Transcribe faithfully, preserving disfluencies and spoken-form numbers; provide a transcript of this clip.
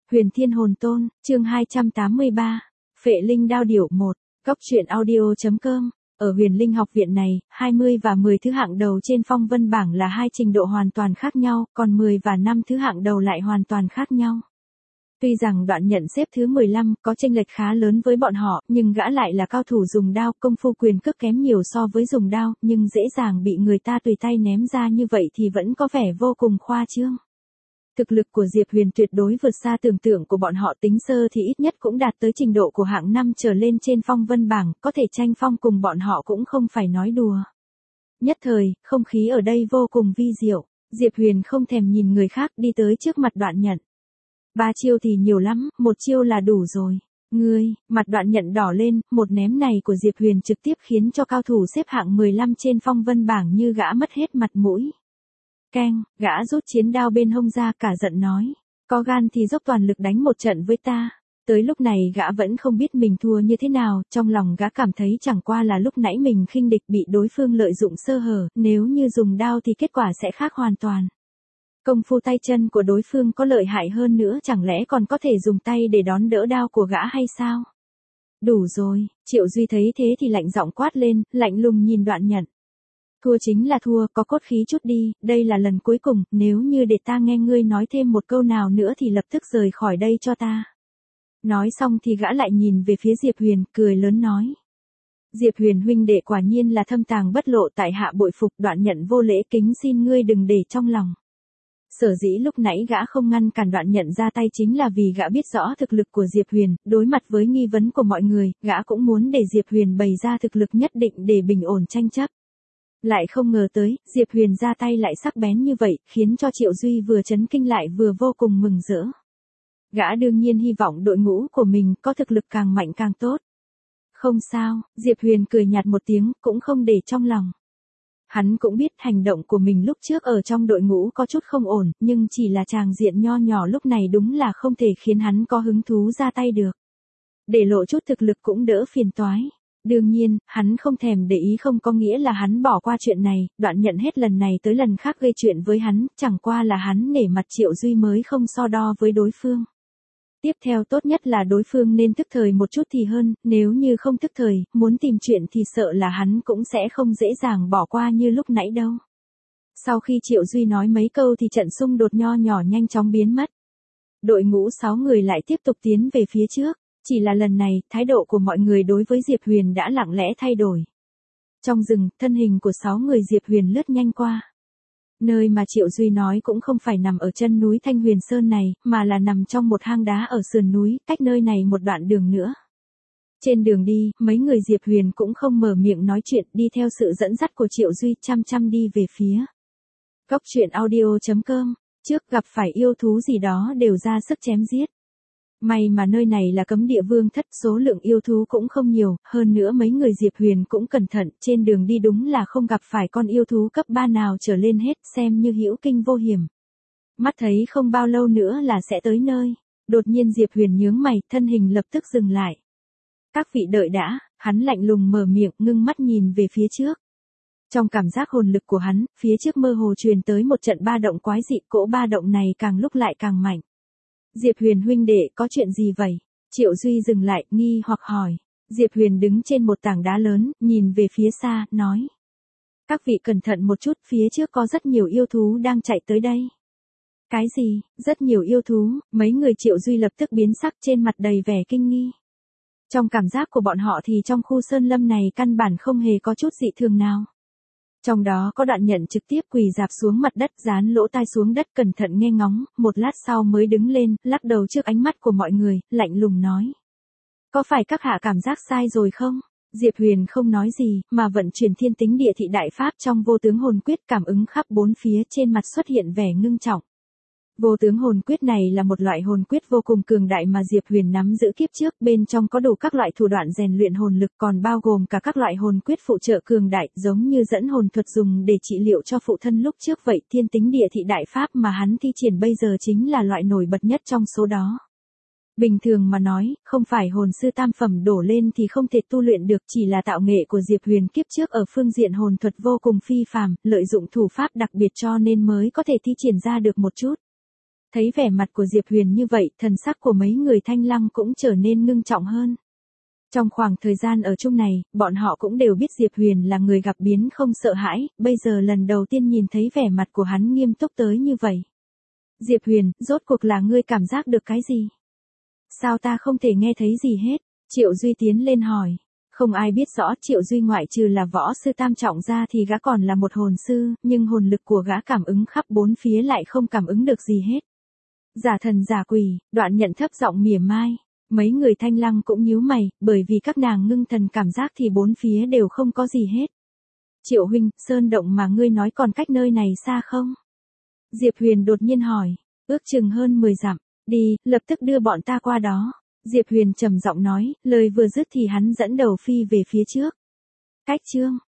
Huyền Thiên Hồn Tôn, chương hai trăm tám mươi ba, Phệ Linh Đao Điểu một, Góc truyện audio chấm com. Ở Huyền Linh học viện này, hai mươi và mười thứ hạng đầu trên phong vân bảng là hai trình độ hoàn toàn khác nhau, còn mười và năm thứ hạng đầu lại hoàn toàn khác nhau. Tuy rằng Đoạn Nhận xếp thứ mười lăm, có chênh lệch khá lớn với bọn họ, nhưng gã lại là cao thủ dùng đao, công phu quyền cước kém nhiều so với dùng đao, nhưng dễ dàng bị người ta tùy tay ném ra như vậy thì vẫn có vẻ vô cùng khoa trương. Thực lực của Diệp Huyền tuyệt đối vượt xa tưởng tượng của bọn họ, tính sơ thì ít nhất cũng đạt tới trình độ của hạng năm trở lên trên phong vân bảng, có thể tranh phong cùng bọn họ cũng không phải nói đùa. Nhất thời, không khí ở đây vô cùng vi diệu, Diệp Huyền không thèm nhìn người khác đi tới trước mặt Đoạn Nhận. Ba chiêu thì nhiều lắm, một chiêu là đủ rồi. Ngươi, mặt Đoạn Nhận đỏ lên, một ném này của Diệp Huyền trực tiếp khiến cho cao thủ xếp hạng mười lăm trên phong vân bảng như gã mất hết mặt mũi. Keng, gã rút chiến đao bên hông ra cả giận nói, có gan thì dốc toàn lực đánh một trận với ta. Tới lúc này gã vẫn không biết mình thua như thế nào, trong lòng gã cảm thấy chẳng qua là lúc nãy mình khinh địch bị đối phương lợi dụng sơ hở, nếu như dùng đao thì kết quả sẽ khác hoàn toàn. Công phu tay chân của đối phương có lợi hại hơn nữa, chẳng lẽ còn có thể dùng tay để đón đỡ đao của gã hay sao? Đủ rồi, Triệu Duy thấy thế thì lạnh giọng quát lên, lạnh lùng nhìn Đoạn Nhận. Thua chính là thua, có cốt khí chút đi, đây là lần cuối cùng, nếu như để ta nghe ngươi nói thêm một câu nào nữa thì lập tức rời khỏi đây cho ta. Nói xong thì gã lại nhìn về phía Diệp Huyền, cười lớn nói. Diệp Huyền huynh đệ quả nhiên là thâm tàng bất lộ, tại hạ bội phục. Đoạn Nhận vô lễ kính xin ngươi đừng để trong lòng. Sở dĩ lúc nãy gã không ngăn cản Đoạn Nhận ra tay chính là vì gã biết rõ thực lực của Diệp Huyền, đối mặt với nghi vấn của mọi người, gã cũng muốn để Diệp Huyền bày ra thực lực nhất định để bình ổn tranh chấp. Lại không ngờ tới, Diệp Huyền ra tay lại sắc bén như vậy, khiến cho Triệu Duy vừa chấn kinh lại vừa vô cùng mừng rỡ. Gã đương nhiên hy vọng đội ngũ của mình có thực lực càng mạnh càng tốt. Không sao, Diệp Huyền cười nhạt một tiếng, cũng không để trong lòng. Hắn cũng biết hành động của mình lúc trước ở trong đội ngũ có chút không ổn, nhưng chỉ là tràng diện nho nhỏ lúc này đúng là không thể khiến hắn có hứng thú ra tay được. Để lộ chút thực lực cũng đỡ phiền toái. Đương nhiên, hắn không thèm để ý không có nghĩa là hắn bỏ qua chuyện này, Đoạn Nhận hết lần này tới lần khác gây chuyện với hắn, chẳng qua là hắn nể mặt Triệu Duy mới không so đo với đối phương. Tiếp theo tốt nhất là đối phương nên thức thời một chút thì hơn, nếu như không thức thời, muốn tìm chuyện thì sợ là hắn cũng sẽ không dễ dàng bỏ qua như lúc nãy đâu. Sau khi Triệu Duy nói mấy câu thì trận xung đột nho nhỏ nhanh chóng biến mất. Đội ngũ sáu người lại tiếp tục tiến về phía trước. Chỉ là lần này, thái độ của mọi người đối với Diệp Huyền đã lặng lẽ thay đổi. Trong rừng, thân hình của sáu người Diệp Huyền lướt nhanh qua. Nơi mà Triệu Duy nói cũng không phải nằm ở chân núi Thanh Huyền Sơn này, mà là nằm trong một hang đá ở sườn núi, cách nơi này một đoạn đường nữa. Trên đường đi, mấy người Diệp Huyền cũng không mở miệng nói chuyện, đi theo sự dẫn dắt của Triệu Duy chăm chăm đi về phía. Góc truyện audio chấm com, trước gặp phải yêu thú gì đó đều ra sức chém giết. May mà nơi này là cấm địa vương thất, số lượng yêu thú cũng không nhiều, hơn nữa mấy người Diệp Huyền cũng cẩn thận, trên đường đi đúng là không gặp phải con yêu thú cấp ba nào trở lên hết, xem như hữu kinh vô hiểm. Mắt thấy không bao lâu nữa là sẽ tới nơi, đột nhiên Diệp Huyền nhướng mày, thân hình lập tức dừng lại. Các vị đợi đã, hắn lạnh lùng mở miệng, ngưng mắt nhìn về phía trước. Trong cảm giác hồn lực của hắn, phía trước mơ hồ truyền tới một trận ba động quái dị, cỗ ba động này càng lúc lại càng mạnh. Diệp Huyền huynh đệ, có chuyện gì vậy? Triệu Duy dừng lại, nghi hoặc hỏi. Diệp Huyền đứng trên một tảng đá lớn, nhìn về phía xa, nói. Các vị cẩn thận một chút, phía trước có rất nhiều yêu thú đang chạy tới đây. Cái gì? Rất nhiều yêu thú? Mấy người Triệu Duy lập tức biến sắc, trên mặt đầy vẻ kinh nghi. Trong cảm giác của bọn họ thì trong khu sơn lâm này căn bản không hề có chút dị thường nào. Trong đó có Đoạn Nhận trực tiếp quỳ rạp xuống mặt đất, dán lỗ tai xuống đất cẩn thận nghe ngóng, một lát sau mới đứng lên, lắc đầu trước ánh mắt của mọi người, lạnh lùng nói. Có phải các hạ cảm giác sai rồi không? Diệp Huyền không nói gì, mà vận chuyển thiên tính địa thị đại pháp trong vô tướng hồn quyết, cảm ứng khắp bốn phía, trên mặt xuất hiện vẻ ngưng trọng. Vô tướng hồn quyết này là một loại hồn quyết vô cùng cường đại mà Diệp Huyền nắm giữ kiếp trước, bên trong có đủ các loại thủ đoạn rèn luyện hồn lực, còn bao gồm cả các loại hồn quyết phụ trợ cường đại, giống như dẫn hồn thuật dùng để trị liệu cho phụ thân lúc trước vậy. Thiên tính địa thị đại pháp mà hắn thi triển bây giờ chính là loại nổi bật nhất trong số đó. Bình thường mà nói, không phải hồn sư tam phẩm đổ lên thì không thể tu luyện được, chỉ là tạo nghệ của Diệp Huyền kiếp trước ở phương diện hồn thuật vô cùng phi phàm, lợi dụng thủ pháp đặc biệt cho nên mới có thể thi triển ra được một chút. Thấy vẻ mặt của Diệp Huyền như vậy, thần sắc của mấy người Thanh Lăng cũng trở nên ngưng trọng hơn. Trong khoảng thời gian ở chung này, bọn họ cũng đều biết Diệp Huyền là người gặp biến không sợ hãi, bây giờ lần đầu tiên nhìn thấy vẻ mặt của hắn nghiêm túc tới như vậy. Diệp Huyền, rốt cuộc là ngươi cảm giác được cái gì? Sao ta không thể nghe thấy gì hết? Triệu Duy tiến lên hỏi. Không ai biết rõ Triệu Duy ngoại trừ là võ sư tam trọng ra thì gã còn là một hồn sư, nhưng hồn lực của gã cảm ứng khắp bốn phía lại không cảm ứng được gì hết. Giả thần giả quỷ, Đoạn Nhận thấp giọng mỉa mai. Mấy người Thanh Lăng cũng nhíu mày, bởi vì các nàng ngưng thần cảm giác thì bốn phía đều không có gì hết. Triệu huynh, sơn động mà ngươi nói còn cách nơi này xa không? Diệp Huyền đột nhiên hỏi. Ước chừng hơn mười dặm. Đi, lập tức đưa bọn ta qua đó. Diệp Huyền trầm giọng nói, lời vừa dứt thì hắn dẫn đầu phi về phía trước. Cách chương